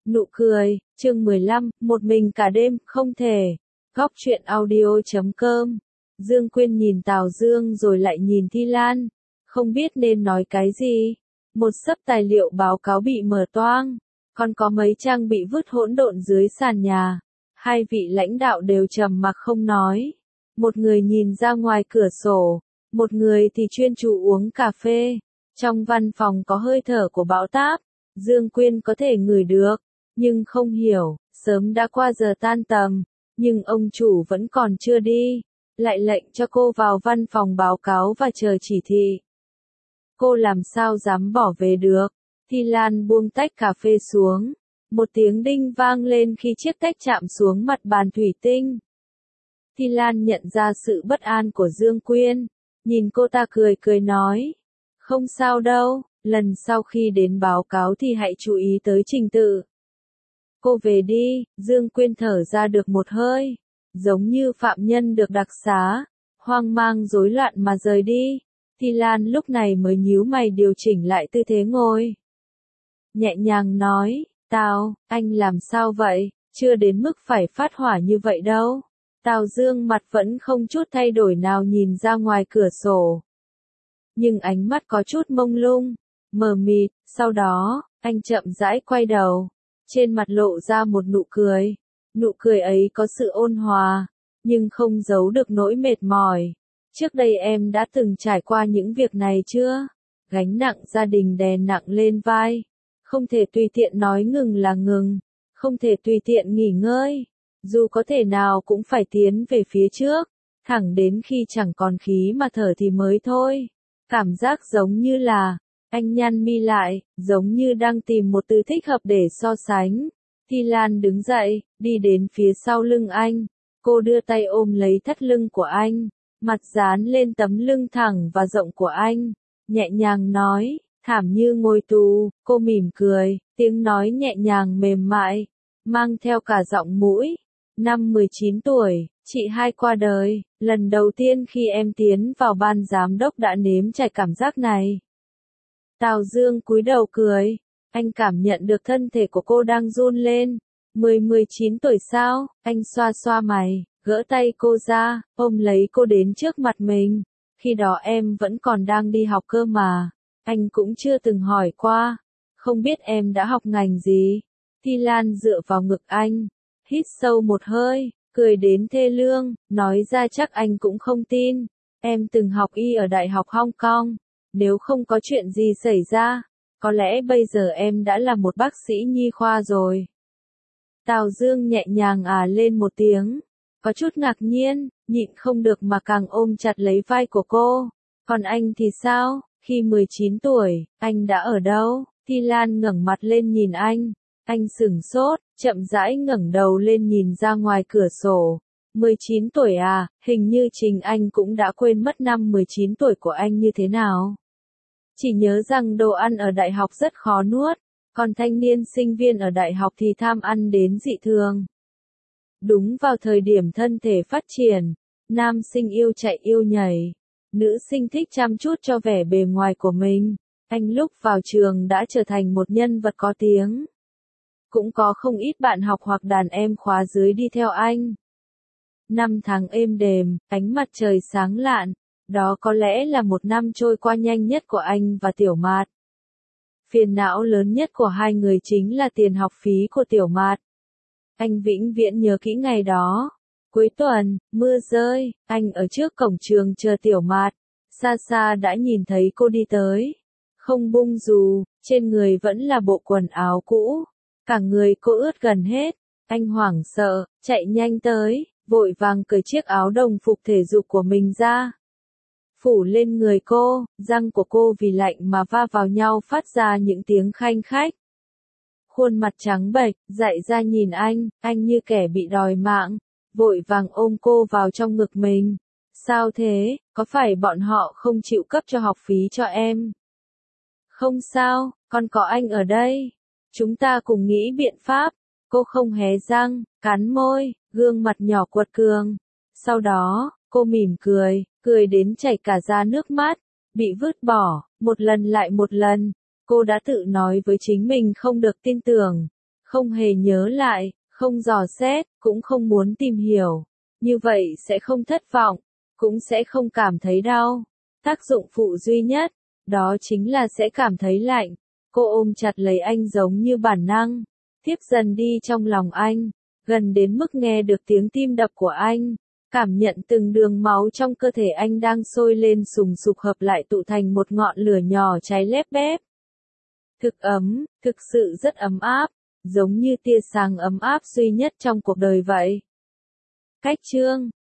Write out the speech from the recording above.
Nụ cười, chương 15, một mình cả đêm, không thể. Góc truyện audio.com. Dương Quyên nhìn Tào Dương rồi lại nhìn Thi Lan, không biết nên nói cái gì. Một xấp tài liệu báo cáo bị mở toang, còn có mấy trang bị vứt hỗn độn dưới sàn nhà. Hai vị lãnh đạo đều trầm mặc không nói. Một người nhìn ra ngoài cửa sổ, một người thì chuyên chú uống cà phê. Trong văn phòng có hơi thở của bão táp, Dương Quyên có thể ngửi được, nhưng không hiểu, sớm đã qua giờ tan tầm, nhưng ông chủ vẫn còn chưa đi, lại lệnh cho cô vào văn phòng báo cáo và chờ chỉ thị. Cô làm sao dám bỏ về được? Thi Lan buông tách cà phê xuống, một tiếng đinh vang lên khi chiếc tách chạm xuống mặt bàn thủy tinh. Thi Lan nhận ra sự bất an của Dương Quyên, nhìn cô ta cười cười nói, không sao đâu, lần sau khi đến báo cáo thì hãy chú ý tới trình tự. Cô về đi, Dương Quyên thở ra được một hơi, giống như phạm nhân được đặc xá, hoang mang rối loạn mà rời đi. Thi Lan lúc này mới nhíu mày điều chỉnh lại tư thế ngồi. Nhẹ nhàng nói, Tào, anh làm sao vậy, chưa đến mức phải phát hỏa như vậy đâu. Tào Dương mặt vẫn không chút thay đổi nào nhìn ra ngoài cửa sổ. Nhưng ánh mắt có chút mông lung, mờ mịt, sau đó, anh chậm rãi quay đầu. Trên mặt lộ ra một nụ cười. Nụ cười ấy có sự ôn hòa, nhưng không giấu được nỗi mệt mỏi. Trước đây em đã từng trải qua những việc này chưa? Gánh nặng gia đình đè nặng lên vai. Không thể tùy tiện nói ngừng là ngừng. Không thể tùy tiện nghỉ ngơi. Dù có thể nào cũng phải tiến về phía trước. Thẳng đến khi chẳng còn khí mà thở thì mới thôi. Cảm giác giống như là, anh nhăn mi lại, giống như đang tìm một từ thích hợp để so sánh. Thi Lan đứng dậy, đi đến phía sau lưng anh. Cô đưa tay ôm lấy thắt lưng của anh, mặt dán lên tấm lưng thẳng và rộng của anh. Nhẹ nhàng nói, thảm như ngồi tù. Cô mỉm cười, tiếng nói nhẹ nhàng mềm mại, mang theo cả giọng mũi. Năm 19 tuổi, chị hai qua đời. Lần đầu tiên khi em tiến vào ban giám đốc đã nếm trải cảm giác này. Tào Dương cúi đầu cười, anh cảm nhận được thân thể của cô đang run lên. 19 tuổi sao? Anh xoa xoa mày, gỡ tay cô ra, ôm lấy cô đến trước mặt mình. Khi đó em vẫn còn đang đi học cơ mà. Anh cũng chưa từng hỏi qua. Không biết em đã học ngành gì? Thi Lan dựa vào ngực anh, hít sâu một hơi, cười đến thê lương, nói ra chắc anh cũng không tin. Em từng học y ở Đại học Hong Kong. Nếu không có chuyện gì xảy ra, có lẽ bây giờ em đã là một bác sĩ nhi khoa rồi. Tào Dương nhẹ nhàng lên một tiếng, có chút ngạc nhiên, nhịn không được mà càng ôm chặt lấy vai của cô. Còn anh thì sao, khi 19 tuổi, anh đã ở đâu? Thi Lan ngẩng mặt lên nhìn anh sửng sốt, chậm rãi ngẩng đầu lên nhìn ra ngoài cửa sổ. 19 tuổi à, hình như chính anh cũng đã quên mất năm 19 tuổi của anh như thế nào. Chỉ nhớ rằng đồ ăn ở đại học rất khó nuốt, còn thanh niên sinh viên ở đại học thì tham ăn đến dị thường. Đúng vào thời điểm thân thể phát triển, nam sinh yêu chạy yêu nhảy, nữ sinh thích chăm chút cho vẻ bề ngoài của mình. Anh lúc vào trường đã trở thành một nhân vật có tiếng. Cũng có không ít bạn học hoặc đàn em khóa dưới đi theo anh. 5 tháng êm đềm, ánh mặt trời sáng lạn. Đó có lẽ là một năm trôi qua nhanh nhất của anh và Tiểu Mạt. Phiền não lớn nhất của hai người chính là tiền học phí của Tiểu Mạt. Anh vĩnh viễn nhớ kỹ ngày đó. Cuối tuần, mưa rơi, anh ở trước cổng trường chờ Tiểu Mạt. Xa xa đã nhìn thấy cô đi tới. Không bung dù, trên người vẫn là bộ quần áo cũ. Cả người cô ướt gần hết. Anh hoảng sợ, chạy nhanh tới, vội vàng cởi chiếc áo đồng phục thể dục của mình ra. Phủ lên người cô, răng của cô vì lạnh mà va vào nhau phát ra những tiếng khanh khách. Khuôn mặt trắng bệch, dại ra nhìn anh như kẻ bị đòi mạng, vội vàng ôm cô vào trong ngực mình. Sao thế, có phải bọn họ không chịu cấp cho học phí cho em? Không sao, con có anh ở đây. Chúng ta cùng nghĩ biện pháp. Cô không hé răng, cắn môi, gương mặt nhỏ quật cường. Sau đó, cô mỉm cười, cười đến chảy cả ra nước mắt, bị vứt bỏ, một lần lại một lần. Cô đã tự nói với chính mình không được tin tưởng, Không hề nhớ lại, không dò xét, cũng không muốn tìm hiểu. Như vậy sẽ không thất vọng, cũng sẽ không cảm thấy đau. Tác dụng phụ duy nhất, đó chính là sẽ cảm thấy lạnh. Cô ôm chặt lấy anh giống như bản năng, tiếp dần đi trong lòng anh, gần đến mức nghe được tiếng tim đập của anh, cảm nhận từng đường máu trong cơ thể anh đang sôi lên sùng sục hợp lại tụ thành một ngọn lửa nhỏ cháy lép bép. Thực ấm, thực sự rất ấm áp, giống như tia sáng ấm áp duy nhất trong cuộc đời vậy. Cách chương